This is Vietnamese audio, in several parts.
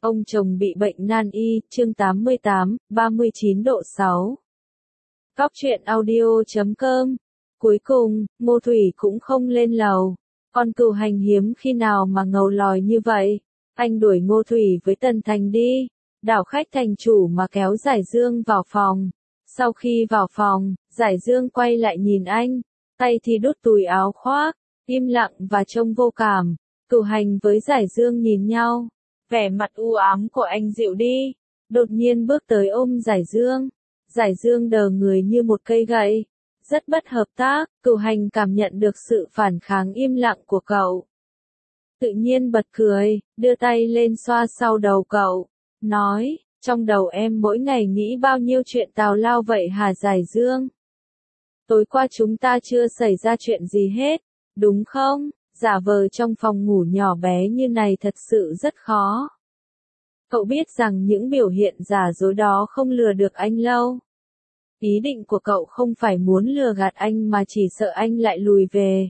Ông chồng bị bệnh nan y, chương 88, 39 độ 6. Góc truyện audio.com. Cuối cùng, Ngô Thủy cũng không lên lầu. Con cừu hành hiếm khi nào mà ngầu lòi như vậy. Anh đuổi Ngô Thủy với Tần Thành đi. Đảo khách thành chủ mà kéo Giải Dương vào phòng. Sau khi vào phòng, Giải Dương quay lại nhìn anh. Tay thì đút túi áo khoác, im lặng và trông vô cảm. Cừu hành với Giải Dương nhìn nhau. Vẻ mặt u ám của anh dịu đi. Đột nhiên bước tới ôm Giải Dương. Giải Dương đờ người như một cây gậy. Rất bất hợp tác, Cừu hành cảm nhận được sự phản kháng im lặng của cậu. Tự nhiên bật cười, đưa tay lên xoa sau đầu cậu. Nói, trong đầu em mỗi ngày nghĩ bao nhiêu chuyện tào lao vậy hả Giải Dương? Tối qua chúng ta chưa xảy ra chuyện gì hết, đúng không? Giả vờ trong phòng ngủ nhỏ bé như này thật sự rất khó. Cậu biết rằng những biểu hiện giả dối đó không lừa được anh lâu. Ý định của cậu không phải muốn lừa gạt anh mà chỉ sợ anh lại lùi về.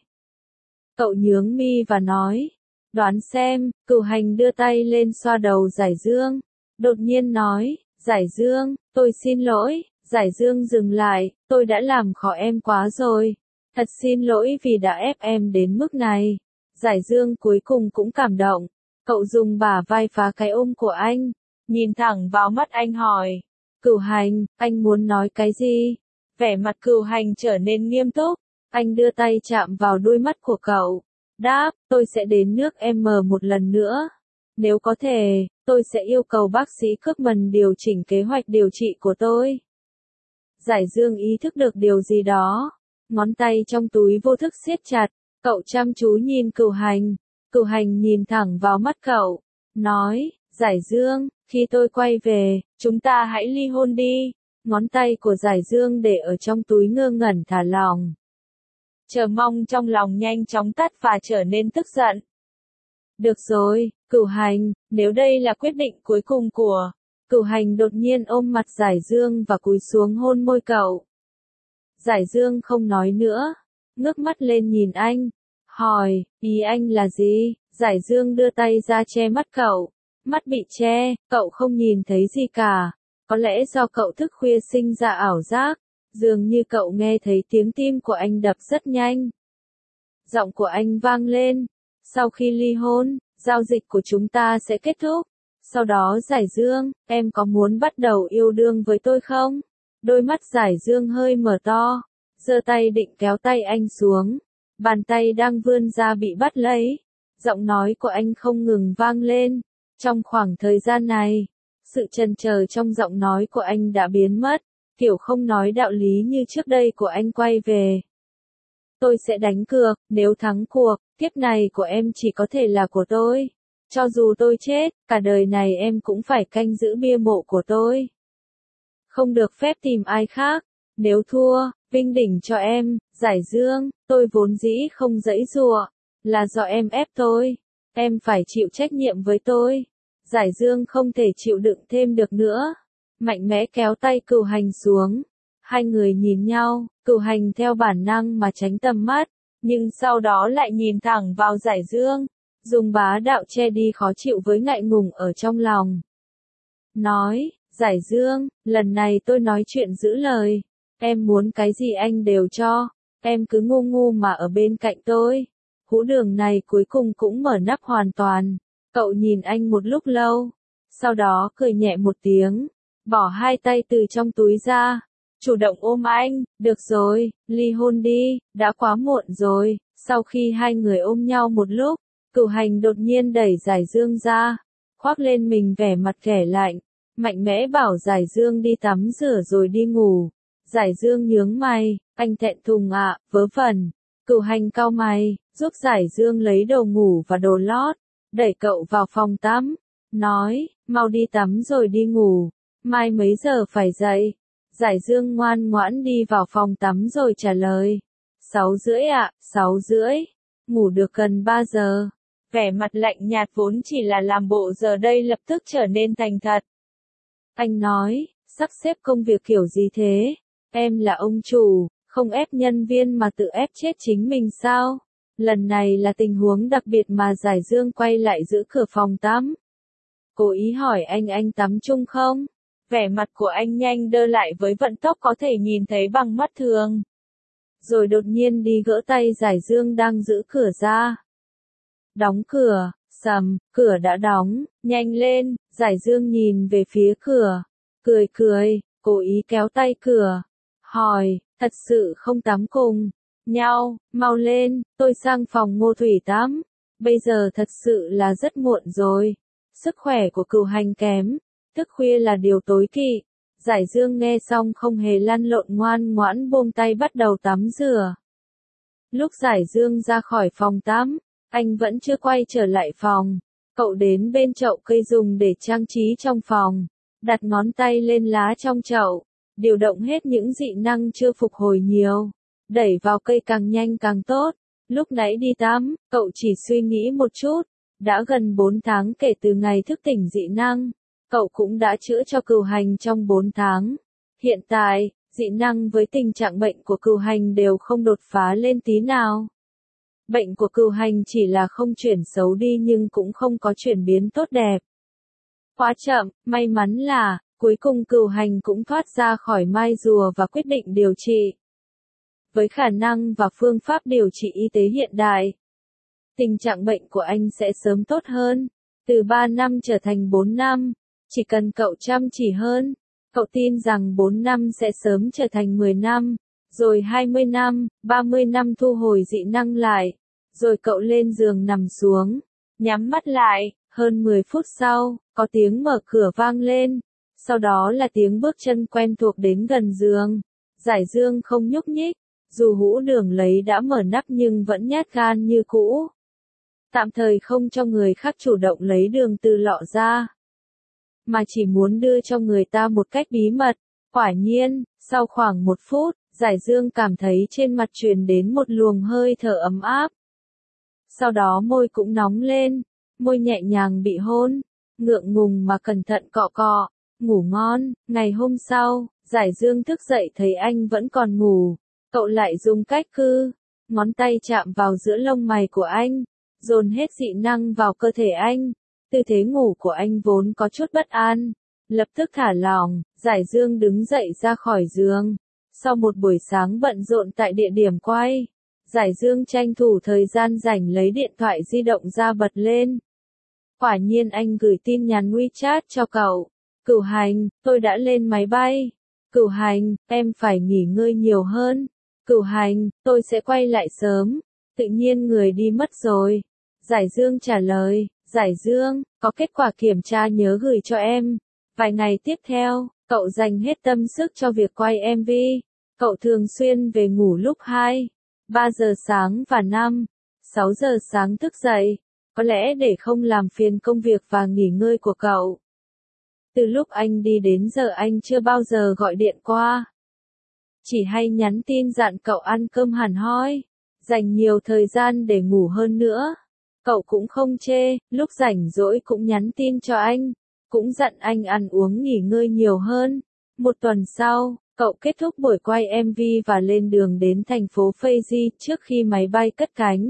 Cậu nhướng mi và nói, đoán xem. Cừu hành đưa tay lên xoa đầu Giải Dương. Đột nhiên nói, Giải Dương, tôi xin lỗi. Giải Dương dừng lại, tôi đã làm khó em quá rồi. Thật xin lỗi vì đã ép em đến mức này. Giải Dương cuối cùng cũng cảm động. Cậu dùng bả vai phá cái ôm của anh. Nhìn thẳng vào mắt anh hỏi. Cừu hành, anh muốn nói cái gì? Vẻ mặt Cừu hành trở nên nghiêm túc. Anh đưa tay chạm vào đôi mắt của cậu. Đáp, tôi sẽ đến nước M một lần nữa. Nếu có thể, tôi sẽ yêu cầu bác sĩ Kirkman điều chỉnh kế hoạch điều trị của tôi. Giải Dương ý thức được điều gì đó. Ngón tay trong túi vô thức siết chặt. Cậu chăm chú nhìn Cừu hành. Cừu hành nhìn thẳng vào mắt cậu. Nói, Giải Dương, khi tôi quay về, chúng ta hãy ly hôn đi. Ngón tay của Giải Dương để ở trong túi ngơ ngẩn thả lỏng. Chờ mong trong lòng nhanh chóng tắt và trở nên tức giận. Được rồi, Cừu hành, nếu đây là quyết định cuối cùng của... Cừu hành đột nhiên ôm mặt Giải Dương và cúi xuống hôn môi cậu. Giải Dương không nói nữa, ngước mắt lên nhìn anh, hỏi, ý anh là gì? Giải Dương đưa tay ra che mắt cậu. Mắt bị che, cậu không nhìn thấy gì cả. Có lẽ do cậu thức khuya sinh ra ảo giác, dường như cậu nghe thấy tiếng tim của anh đập rất nhanh. Giọng của anh vang lên, sau khi ly hôn, giao dịch của chúng ta sẽ kết thúc. Sau đó Giải Dương, em có muốn bắt đầu yêu đương với tôi không? Đôi mắt Giải Dương hơi mở to, giơ tay định kéo tay anh xuống. Bàn tay đang vươn ra bị bắt lấy. Giọng nói của anh không ngừng vang lên. Trong khoảng thời gian này, sự chần chờ trong giọng nói của anh đã biến mất. Kiểu không nói đạo lý như trước đây của anh quay về. Tôi sẽ đánh cược, nếu thắng cuộc, kiếp này của em chỉ có thể là của tôi. Cho dù tôi chết, cả đời này em cũng phải canh giữ bia mộ của tôi. Không được phép tìm ai khác. Nếu thua, vinh đỉnh cho em. Giải Dương, tôi vốn dĩ không giãy giụa, là do em ép tôi. Em phải chịu trách nhiệm với tôi. Giải Dương không thể chịu đựng thêm được nữa. Mạnh mẽ kéo tay Cừu hành xuống. Hai người nhìn nhau, Cừu hành theo bản năng mà tránh tầm mắt, nhưng sau đó lại nhìn thẳng vào Giải Dương. Dùng bá đạo che đi khó chịu với ngại ngùng ở trong lòng. Nói, Giải Dương, lần này tôi nói chuyện giữ lời. Em muốn cái gì anh đều cho. Em cứ ngu ngu mà ở bên cạnh tôi. Hũ đường này cuối cùng cũng mở nắp hoàn toàn. Cậu nhìn anh một lúc lâu. Sau đó cười nhẹ một tiếng. Bỏ hai tay từ trong túi ra. Chủ động ôm anh. Được rồi, ly hôn đi, đã quá muộn rồi. Sau khi hai người ôm nhau một lúc, Cừu hành đột nhiên đẩy Giải Dương ra. Khoác lên mình vẻ mặt ghẻ lạnh. Mạnh mẽ bảo Giải Dương đi tắm rửa rồi đi ngủ. Giải Dương nhướng mày, anh thẹn thùng ạ, vớ vẩn. Cừu hành cau mày, giúp Giải Dương lấy đồ ngủ và đồ lót, đẩy cậu vào phòng tắm, nói, mau đi tắm rồi đi ngủ, mai mấy giờ phải dậy. Giải Dương ngoan ngoãn đi vào phòng tắm rồi trả lời, 6:30 ạ, 6:30, ngủ được gần 3 giờ. Vẻ mặt lạnh nhạt vốn chỉ là làm bộ giờ đây lập tức trở nên thành thật. Anh nói, sắp xếp công việc kiểu gì thế? Em là ông chủ, không ép nhân viên mà tự ép chết chính mình sao? Lần này là tình huống đặc biệt mà Giải Dương quay lại giữ cửa phòng tắm. cố ý hỏi anh tắm chung không? Vẻ mặt của anh nhanh đơ lại với vận tốc có thể nhìn thấy bằng mắt thường. Rồi đột nhiên đi gỡ tay Giải Dương đang giữ cửa ra. Đóng cửa, sầm, cửa đã đóng, nhanh lên, Giải Dương nhìn về phía cửa, cười, cố ý kéo tay cửa, hỏi, thật sự không tắm cùng nhau, mau lên, tôi sang phòng Ngô Thủy tắm, bây giờ thật sự là rất muộn rồi, sức khỏe của Cửu Hành kém, thức khuya là điều tối kỵ. Giải Dương nghe xong không hề lăn lộn ngoan ngoãn buông tay bắt đầu tắm rửa. Lúc Giải Dương ra khỏi phòng tắm, anh vẫn chưa quay trở lại phòng. Cậu đến bên chậu cây dùng để trang trí trong phòng, đặt ngón tay lên lá trong chậu, điều động hết những dị năng chưa phục hồi nhiều, đẩy vào cây càng nhanh càng tốt. Lúc nãy đi tắm, cậu chỉ suy nghĩ một chút, đã gần 4 tháng kể từ ngày thức tỉnh dị năng, cậu cũng đã chữa cho Cửu Hành trong 4 tháng. Hiện tại, dị năng với tình trạng bệnh của Cửu Hành đều không đột phá lên tí nào. Bệnh của Cửu Hành chỉ là không chuyển xấu đi nhưng cũng không có chuyển biến tốt đẹp. Quá chậm, may mắn là, cuối cùng Cửu Hành cũng thoát ra khỏi mai rùa và quyết định điều trị. Với khả năng và phương pháp điều trị y tế hiện đại, tình trạng bệnh của anh sẽ sớm tốt hơn, từ 3 năm trở thành 4 năm, chỉ cần cậu chăm chỉ hơn, cậu tin rằng 4 năm sẽ sớm trở thành 10 năm, rồi 20 năm, 30 năm thu hồi dị năng lại, rồi cậu lên giường nằm xuống, nhắm mắt lại, hơn 10 phút sau, có tiếng mở cửa vang lên, sau đó là tiếng bước chân quen thuộc đến gần giường, Giải Dương không nhúc nhích, dù hũ đường lấy đã mở nắp nhưng vẫn nhát gan như cũ. Tạm thời không cho người khác chủ động lấy đường từ lọ ra, mà chỉ muốn đưa cho người ta một cách bí mật. Quả nhiên, sau khoảng 1 phút, Giải Dương cảm thấy trên mặt truyền đến một luồng hơi thở ấm áp. Sau đó môi cũng nóng lên, môi nhẹ nhàng bị hôn, ngượng ngùng mà cẩn thận cọ cọ, ngủ ngon. Ngày hôm sau, Giải Dương thức dậy thấy anh vẫn còn ngủ, cậu lại dùng cách ngón tay chạm vào giữa lông mày của anh, dồn hết dị năng vào cơ thể anh. Tư thế ngủ của anh vốn có chút bất an, lập tức thả lỏng, Giải Dương đứng dậy ra khỏi giường. Sau một buổi sáng bận rộn tại địa điểm quay, Giải Dương tranh thủ thời gian rảnh lấy điện thoại di động ra bật lên. Quả nhiên anh gửi tin nhắn WeChat cho cậu. Cửu Hành, tôi đã lên máy bay. Cửu Hành, em phải nghỉ ngơi nhiều hơn. Cửu Hành, tôi sẽ quay lại sớm. Tự nhiên người đi mất rồi. Giải Dương trả lời, Giải Dương, có kết quả kiểm tra nhớ gửi cho em. Vài ngày tiếp theo, cậu dành hết tâm sức cho việc quay MV. Cậu thường xuyên về ngủ lúc 2, 3 giờ sáng và 5, 6 giờ sáng thức dậy, có lẽ để không làm phiền công việc và nghỉ ngơi của cậu. Từ lúc anh đi đến giờ anh chưa bao giờ gọi điện qua. Chỉ hay nhắn tin dặn cậu ăn cơm hẳn hoi, dành nhiều thời gian để ngủ hơn nữa. Cậu cũng không chê, lúc rảnh rỗi cũng nhắn tin cho anh, cũng dặn anh ăn uống nghỉ ngơi nhiều hơn. 1 tuần sau, cậu kết thúc buổi quay MV và lên đường đến thành phố Fiji trước khi máy bay cất cánh.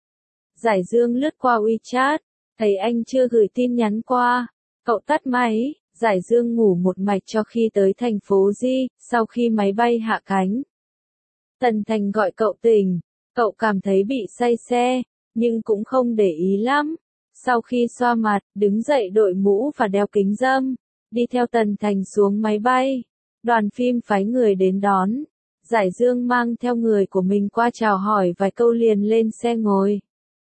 Giải Dương lướt qua WeChat, thấy anh chưa gửi tin nhắn qua. Cậu tắt máy, Giải Dương ngủ một mạch cho khi tới thành phố Di, sau khi máy bay hạ cánh. Tần Thành gọi cậu tỉnh, cậu cảm thấy bị say xe, nhưng cũng không để ý lắm. Sau khi xoa mặt, đứng dậy đội mũ và đeo kính râm, đi theo Tần Thành xuống máy bay. Đoàn phim phái người đến đón. Giải Dương mang theo người của mình qua chào hỏi vài câu liền lên xe ngồi.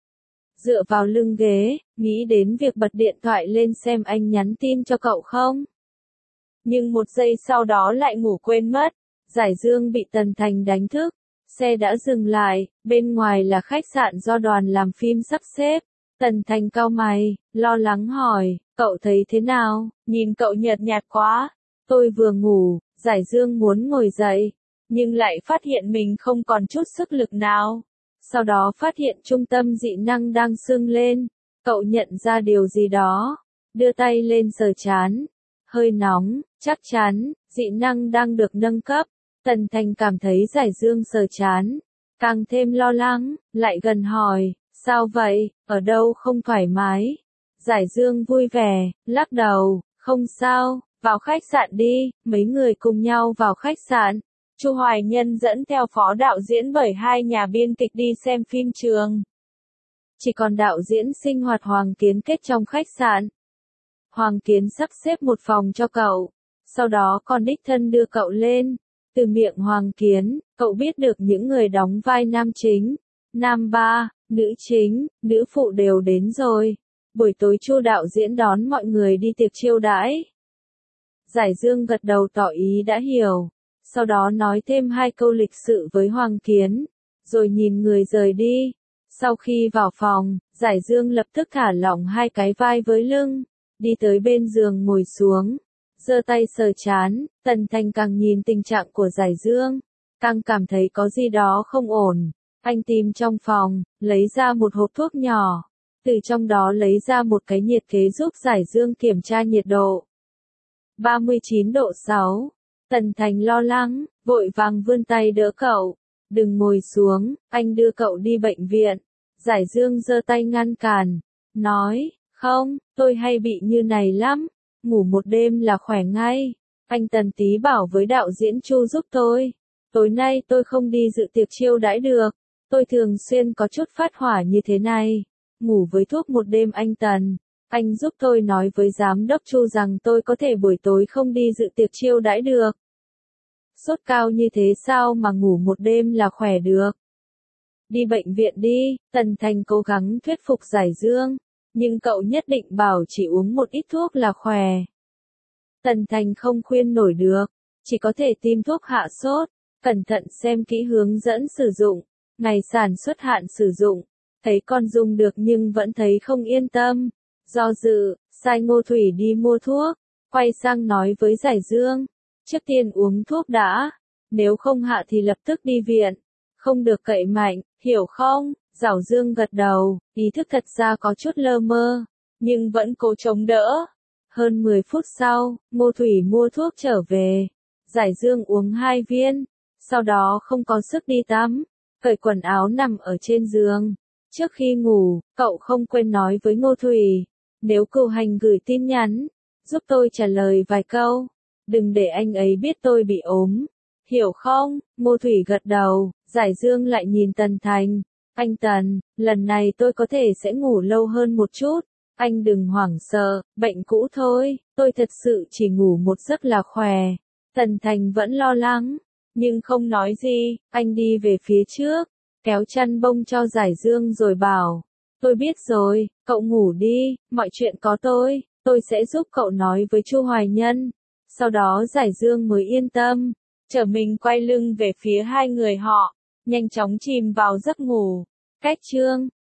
Dựa vào lưng ghế, nghĩ đến việc bật điện thoại lên xem anh nhắn tin cho cậu không. Nhưng 1 giây sau đó lại ngủ quên mất. Giải Dương bị Tần Thành đánh thức. Xe đã dừng lại, bên ngoài là khách sạn do đoàn làm phim sắp xếp. Tần Thành cau mày, lo lắng hỏi, cậu thấy thế nào, nhìn cậu nhợt nhạt quá. Tôi vừa ngủ, Giải Dương muốn ngồi dậy, nhưng lại phát hiện mình không còn chút sức lực nào. Sau đó phát hiện trung tâm dị năng đang sưng lên, cậu nhận ra điều gì đó, đưa tay lên sờ trán, hơi nóng, chắc chắn, dị năng đang được nâng cấp. Tần Thành cảm thấy Giải Dương sờ trán, càng thêm lo lắng, lại gần hỏi, sao vậy, ở đâu không thoải mái? Giải Dương vui vẻ, lắc đầu, không sao, vào khách sạn đi, mấy người cùng nhau vào khách sạn. Chu Hoài Nhân dẫn theo phó đạo diễn bởi hai nhà biên kịch đi xem phim trường. Chỉ còn đạo diễn sinh hoạt Hoàng Kiến Kết trong khách sạn. Hoàng Kiến sắp xếp một phòng cho cậu, sau đó còn đích thân đưa cậu lên. Từ miệng Hoàng Kiến, cậu biết được những người đóng vai nam chính, nam ba, nữ chính, nữ phụ đều đến rồi. Buổi tối Chu đạo diễn đón mọi người đi tiệc chiêu đãi. Giải Dương gật đầu tỏ ý đã hiểu, sau đó nói thêm hai câu lịch sự với Hoàng Kiến, rồi nhìn người rời đi. Sau khi vào phòng, Giải Dương lập tức thả lỏng hai cái vai với lưng, đi tới bên giường ngồi xuống, giơ tay sờ trán. Tần Thành càng nhìn tình trạng của Giải Dương, càng cảm thấy có gì đó không ổn. Anh tìm trong phòng, lấy ra một hộp thuốc nhỏ, từ trong đó lấy ra một cái nhiệt kế giúp Giải Dương kiểm tra nhiệt độ. 39 độ 6. Tần Thành lo lắng, vội vàng vươn tay đỡ cậu. Đừng ngồi xuống, anh đưa cậu đi bệnh viện. Giải Dương giơ tay ngăn cản, nói, không, tôi hay bị như này lắm, ngủ một đêm là khỏe ngay. Anh Tần tí bảo với đạo diễn Chu giúp tôi. Tối nay tôi không đi dự tiệc chiêu đãi được. Tôi thường xuyên có chút phát hỏa như thế này. Ngủ với thuốc một đêm anh Tần. Anh giúp tôi nói với giám đốc Chu rằng tôi có thể buổi tối không đi dự tiệc chiêu đãi được. Sốt cao như thế sao mà ngủ một đêm là khỏe được. Đi bệnh viện đi, Tần Thành cố gắng thuyết phục Giải Dương. Nhưng cậu nhất định bảo chỉ uống một ít thuốc là khỏe. Tần Thành không khuyên nổi được, chỉ có thể tiêm thuốc hạ sốt, cẩn thận xem kỹ hướng dẫn sử dụng, ngày sản xuất hạn sử dụng, thấy con dùng được nhưng vẫn thấy không yên tâm, do dự, sai Ngô Thủy đi mua thuốc, quay sang nói với Giải Dương, trước tiên uống thuốc đã, nếu không hạ thì lập tức đi viện, không được cậy mạnh, hiểu không? Giải Dương gật đầu, ý thức thật ra có chút lơ mơ, nhưng vẫn cố chống đỡ. Hơn 10 phút sau, Ngô Thủy mua thuốc trở về. Giải Dương uống 2 viên, sau đó không có sức đi tắm, cởi quần áo nằm ở trên giường. Trước khi ngủ, cậu không quên nói với Ngô Thủy, nếu Cửu Hành gửi tin nhắn, giúp tôi trả lời vài câu, đừng để anh ấy biết tôi bị ốm, hiểu không? Ngô Thủy gật đầu, Giải Dương lại nhìn Tần Thành, anh Tần, lần này tôi có thể sẽ ngủ lâu hơn một chút. Anh đừng hoảng sợ, bệnh cũ thôi, tôi thật sự chỉ ngủ một giấc là khỏe. Tần Thành vẫn lo lắng, nhưng không nói gì, anh đi về phía trước, kéo chăn bông cho Giải Dương rồi bảo, tôi biết rồi, cậu ngủ đi, mọi chuyện có tôi sẽ giúp cậu nói với Chu Hoài Nhân. Sau đó Giải Dương mới yên tâm, trở mình quay lưng về phía hai người họ, nhanh chóng chìm vào giấc ngủ. Cách chương